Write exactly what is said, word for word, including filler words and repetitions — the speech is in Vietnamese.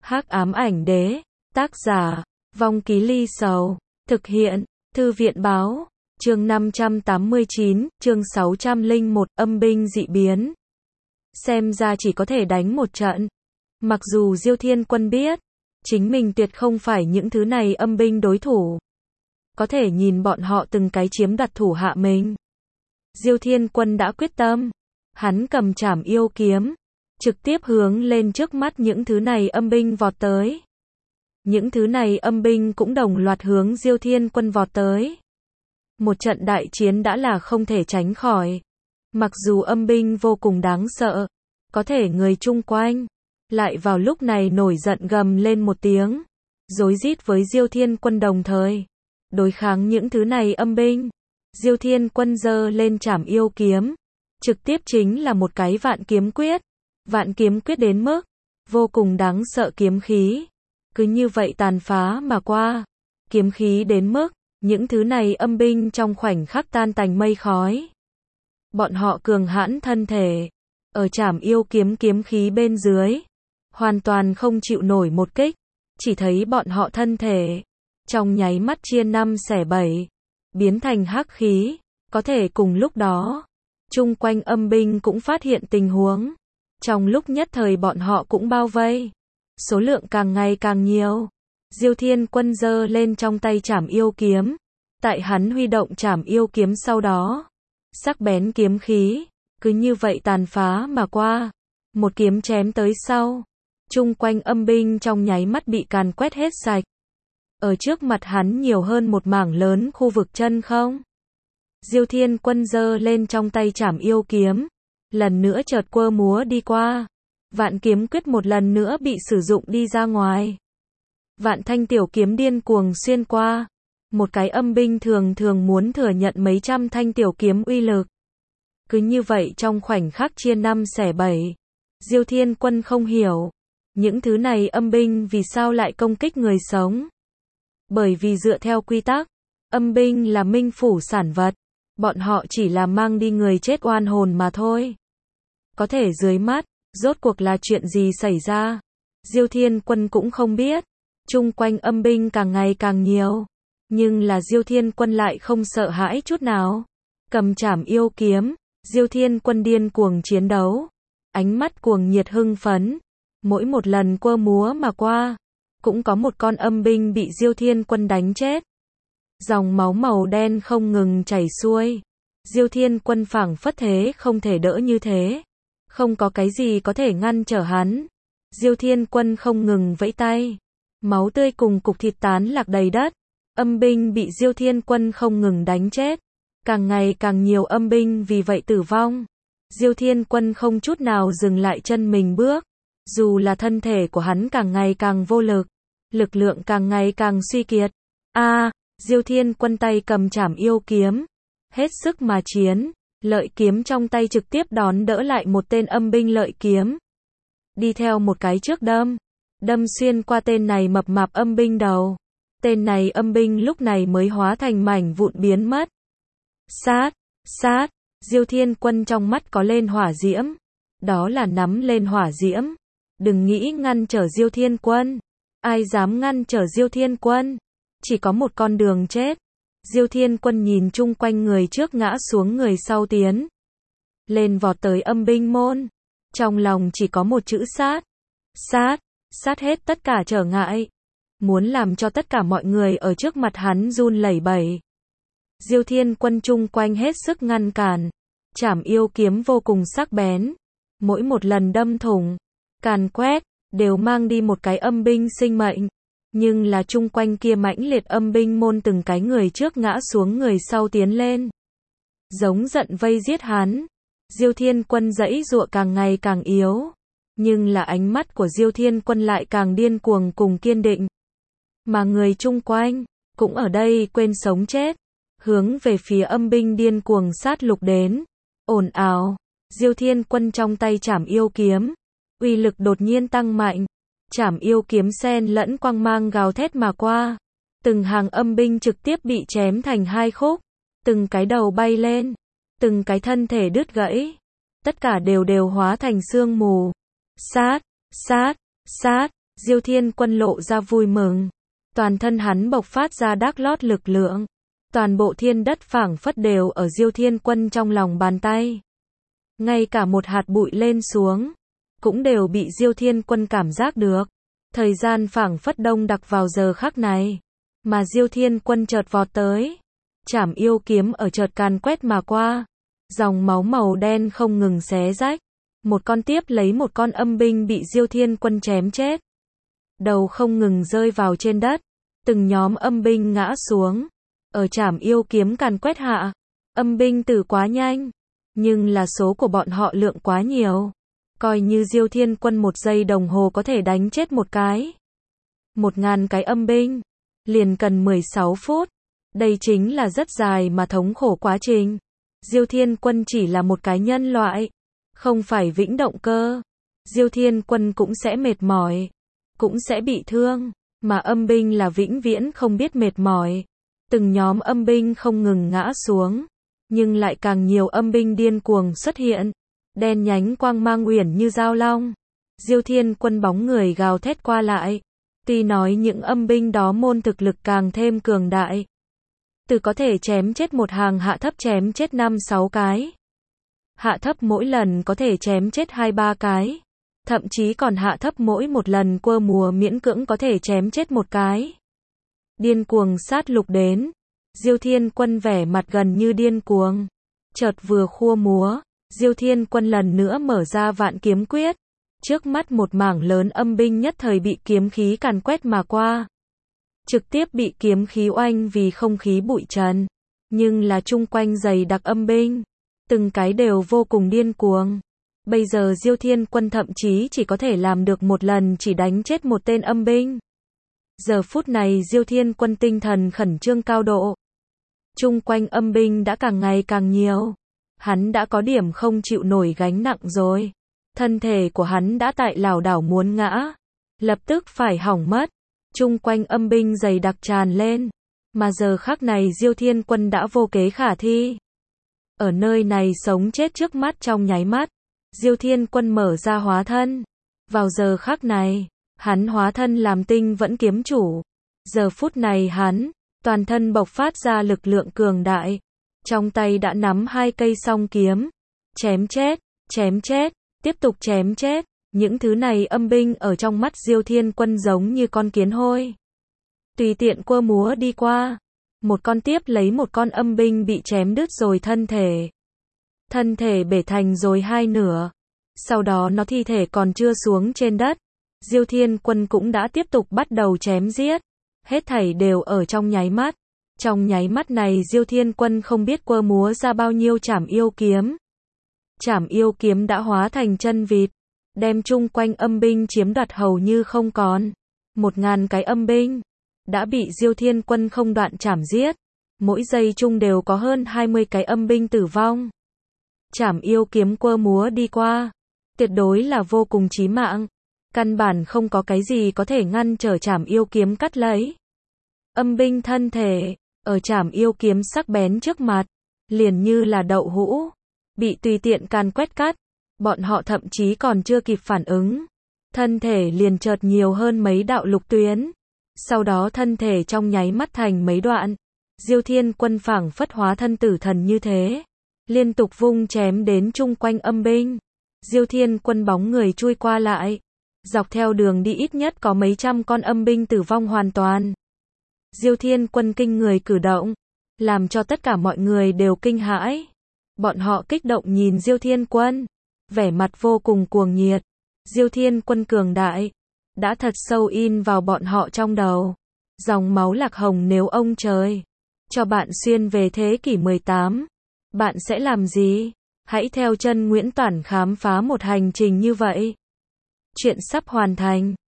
Hắc ám ảnh đế, tác giả, Vong Ký Ly Sầu, thực hiện, Thư viện báo, chương năm trăm tám mươi chín, chương sáu trăm lẻ một, âm binh dị biến. Xem ra chỉ có thể đánh một trận. Mặc dù Diêu Thiên Quân biết, chính mình tuyệt không phải những thứ này âm binh đối thủ. Có thể nhìn bọn họ từng cái chiếm đoạt thủ hạ mình. Diêu Thiên Quân đã quyết tâm. Hắn cầm trảm yêu kiếm, trực tiếp hướng lên trước mắt những thứ này âm binh vọt tới. Những thứ này âm binh cũng đồng loạt hướng Diêu Thiên Quân vọt tới. Một trận đại chiến đã là không thể tránh khỏi. Mặc dù âm binh vô cùng đáng sợ, có thể người chung quanh lại vào lúc này nổi giận gầm lên một tiếng, rối rít với Diêu Thiên Quân đồng thời đối kháng những thứ này âm binh. Diêu Thiên Quân giơ lên trảm yêu kiếm, trực tiếp chính là một cái vạn kiếm quyết. Vạn kiếm quyết đến mức vô cùng đáng sợ kiếm khí, cứ như vậy tàn phá mà qua. Kiếm khí đến mức những thứ này âm binh trong khoảnh khắc tan tành mây khói. Bọn họ cường hãn thân thể, ở trảm yêu kiếm kiếm khí bên dưới, hoàn toàn không chịu nổi một kích. Chỉ thấy bọn họ thân thể trong nháy mắt chia năm xẻ bảy, biến thành hắc khí. Có thể cùng lúc đó, chung quanh âm binh cũng phát hiện tình huống. Trong lúc nhất thời bọn họ cũng bao vây. Số lượng càng ngày càng nhiều. Diêu Thiên Quân giơ lên trong tay trảm yêu kiếm. Tại hắn huy động trảm yêu kiếm sau đó, sắc bén kiếm khí cứ như vậy tàn phá mà qua. Một kiếm chém tới sau, chung quanh âm binh trong nháy mắt bị càn quét hết sạch. Ở trước mặt hắn nhiều hơn một mảng lớn khu vực chân không. Diêu Thiên Quân giơ lên trong tay trảm yêu kiếm, lần nữa chợt quơ múa đi qua. Vạn kiếm quyết một lần nữa bị sử dụng đi ra ngoài. Vạn thanh tiểu kiếm điên cuồng xuyên qua. Một cái âm binh thường thường muốn thừa nhận mấy trăm thanh tiểu kiếm uy lực. Cứ như vậy trong khoảnh khắc chia năm xẻ bảy. Diêu Thiên Quân không hiểu, những thứ này âm binh vì sao lại công kích người sống. Bởi vì dựa theo quy tắc, âm binh là minh phủ sản vật. Bọn họ chỉ là mang đi người chết oan hồn mà thôi. Có thể dưới mắt, rốt cuộc là chuyện gì xảy ra? Diêu Thiên Quân cũng không biết. Chung quanh âm binh càng ngày càng nhiều. Nhưng là Diêu Thiên Quân lại không sợ hãi chút nào. Cầm trảm yêu kiếm, Diêu Thiên Quân điên cuồng chiến đấu. Ánh mắt cuồng nhiệt hưng phấn. Mỗi một lần quơ múa mà qua, cũng có một con âm binh bị Diêu Thiên Quân đánh chết. Dòng máu màu đen không ngừng chảy xuôi. Diêu Thiên Quân phảng phất thế không thể đỡ như thế. Không có cái gì có thể ngăn trở hắn. Diêu Thiên Quân không ngừng vẫy tay. Máu tươi cùng cục thịt tán lạc đầy đất. Âm binh bị Diêu Thiên Quân không ngừng đánh chết. Càng ngày càng nhiều âm binh vì vậy tử vong. Diêu Thiên Quân không chút nào dừng lại chân mình bước. Dù là thân thể của hắn càng ngày càng vô lực, lực lượng càng ngày càng suy kiệt. A, à, Diêu Thiên Quân tay cầm trảm yêu kiếm, hết sức mà chiến, lợi kiếm trong tay trực tiếp đón đỡ lại một tên âm binh lợi kiếm. Đi theo một cái trước đâm, đâm xuyên qua tên này mập mạp âm binh đầu. Tên này âm binh lúc này mới hóa thành mảnh vụn biến mất. Sát, sát, Diêu Thiên Quân trong mắt có lên hỏa diễm. Đó là nắm lên hỏa diễm. Đừng nghĩ ngăn trở Diêu Thiên Quân. Ai dám ngăn trở Diêu Thiên Quân? Chỉ có một con đường chết. Diêu Thiên Quân nhìn chung quanh người trước ngã xuống người sau tiến lên vọt tới âm binh môn. Trong lòng chỉ có một chữ sát. Sát, sát hết tất cả trở ngại. Muốn làm cho tất cả mọi người ở trước mặt hắn run lẩy bẩy. Diêu Thiên Quân chung quanh hết sức ngăn cản. Trảm yêu kiếm vô cùng sắc bén. Mỗi một lần đâm thủng, càn quét, đều mang đi một cái âm binh sinh mệnh. Nhưng là chung quanh kia mãnh liệt âm binh môn từng cái người trước ngã xuống người sau tiến lên. Giống giận vây giết hắn. Diêu Thiên Quân giãy giụa càng ngày càng yếu. Nhưng là ánh mắt của Diêu Thiên Quân lại càng điên cuồng cùng kiên định. Mà người chung quanh, cũng ở đây quên sống chết. Hướng về phía âm binh điên cuồng sát lục đến. Ồn ào. Diêu Thiên Quân trong tay trảm yêu kiếm. Uy lực đột nhiên tăng mạnh. Trảm yêu kiếm xen lẫn quang mang gào thét mà qua. Từng hàng âm binh trực tiếp bị chém thành hai khúc. Từng cái đầu bay lên. Từng cái thân thể đứt gãy. Tất cả đều đều hóa thành sương mù. Sát, sát, sát. Diêu Thiên Quân lộ ra vui mừng. Toàn thân hắn bộc phát ra đác lót lực lượng. Toàn bộ thiên đất phảng phất đều ở Diêu Thiên Quân trong lòng bàn tay. Ngay cả một hạt bụi lên xuống, cũng đều bị Diêu Thiên Quân cảm giác được. Thời gian phảng phất đông đặc vào giờ khắc này. Mà Diêu Thiên Quân chợt vọt tới. Trảm yêu kiếm ở chợt càn quét mà qua. Dòng máu màu đen không ngừng xé rách. Một con tiếp lấy một con âm binh bị Diêu Thiên Quân chém chết. Đầu không ngừng rơi vào trên đất. Từng nhóm âm binh ngã xuống. Ở trảm yêu kiếm càn quét hạ. Âm binh tử quá nhanh. Nhưng là số của bọn họ lượng quá nhiều. Coi như Diêu Thiên Quân một giây đồng hồ có thể đánh chết một cái. Một ngàn cái âm binh. Liền cần mười sáu phút. Đây chính là rất dài mà thống khổ quá trình. Diêu Thiên Quân chỉ là một cái nhân loại. Không phải vĩnh động cơ. Diêu Thiên Quân cũng sẽ mệt mỏi. Cũng sẽ bị thương. Mà âm binh là vĩnh viễn không biết mệt mỏi. Từng nhóm âm binh không ngừng ngã xuống. Nhưng lại càng nhiều âm binh điên cuồng xuất hiện. Đen nhánh quang mang uyển như dao long. Diêu Thiên Quân bóng người gào thét qua lại. Tuy nói những âm binh đó môn thực lực càng thêm cường đại. Từ có thể chém chết một hàng hạ thấp chém chết năm sáu cái. Hạ thấp mỗi lần có thể chém chết hai ba cái. Thậm chí còn hạ thấp mỗi một lần quơ múa miễn cưỡng có thể chém chết một cái. Điên cuồng sát lục đến. Diêu Thiên Quân vẻ mặt gần như điên cuồng. Chợt vừa khua múa. Diêu Thiên Quân lần nữa mở ra vạn kiếm quyết. Trước mắt một mảng lớn âm binh nhất thời bị kiếm khí càn quét mà qua. Trực tiếp bị kiếm khí oanh vì không khí bụi trần. Nhưng là chung quanh dày đặc âm binh. Từng cái đều vô cùng điên cuồng. Bây giờ Diêu Thiên Quân thậm chí chỉ có thể làm được một lần chỉ đánh chết một tên âm binh. Giờ phút này Diêu Thiên Quân tinh thần khẩn trương cao độ. Chung quanh âm binh đã càng ngày càng nhiều. Hắn đã có điểm không chịu nổi gánh nặng rồi. Thân thể của hắn đã tại lảo đảo muốn ngã. Lập tức phải hỏng mất. Chung quanh âm binh dày đặc tràn lên. Mà giờ khắc này Diêu Thiên Quân đã vô kế khả thi. Ở nơi này sống chết trước mắt trong nháy mắt. Diêu Thiên Quân mở ra hóa thân. Vào giờ khắc này, hắn hóa thân làm tinh vẫn kiếm chủ. Giờ phút này hắn, toàn thân bộc phát ra lực lượng cường đại. Trong tay đã nắm hai cây song kiếm. Chém chết, chém chết, tiếp tục chém chết. Những thứ này âm binh ở trong mắt Diêu Thiên Quân giống như con kiến hôi. Tùy tiện quơ múa đi qua. Một con tiếp lấy một con âm binh bị chém đứt rồi thân thể. Thân thể bể thành rồi hai nửa. Sau đó nó thi thể còn chưa xuống trên đất. Diêu Thiên Quân cũng đã tiếp tục bắt đầu chém giết. Hết thảy đều ở trong nháy mắt. Trong nháy mắt này Diêu Thiên Quân không biết quơ múa ra bao nhiêu trảm yêu kiếm. Trảm yêu kiếm đã hóa thành chân vịt. Đem chung quanh âm binh chiếm đoạt hầu như không còn. Một ngàn cái âm binh. Đã bị Diêu Thiên Quân không đoạn chảm giết. Mỗi giây chung đều có hơn hai mươi cái âm binh tử vong. Trảm yêu kiếm quơ múa đi qua. Tuyệt đối là vô cùng chí mạng. Căn bản không có cái gì có thể ngăn trở trảm yêu kiếm cắt lấy. Âm binh thân thể, ở trảm yêu kiếm sắc bén trước mặt, liền như là đậu hũ. Bị tùy tiện càn quét cắt. Bọn họ thậm chí còn chưa kịp phản ứng. Thân thể liền chợt nhiều hơn mấy đạo lục tuyến. Sau đó thân thể trong nháy mắt thành mấy đoạn. Diêu Thiên Quân phảng phất hóa thân tử thần như thế. Liên tục vung chém đến chung quanh âm binh. Diêu Thiên Quân bóng người chui qua lại. Dọc theo đường đi ít nhất có mấy trăm con âm binh tử vong hoàn toàn. Diêu Thiên Quân kinh người cử động. Làm cho tất cả mọi người đều kinh hãi. Bọn họ kích động nhìn Diêu Thiên Quân. Vẻ mặt vô cùng cuồng nhiệt. Diêu Thiên Quân cường đại. Đã thật sâu in vào bọn họ trong đầu. Dòng máu lạc hồng nếu ông trời cho bạn xuyên về thế kỷ mười tám. Bạn sẽ làm gì? Hãy theo chân Nguyễn Toản khám phá một hành trình như vậy. Chuyện sắp hoàn thành.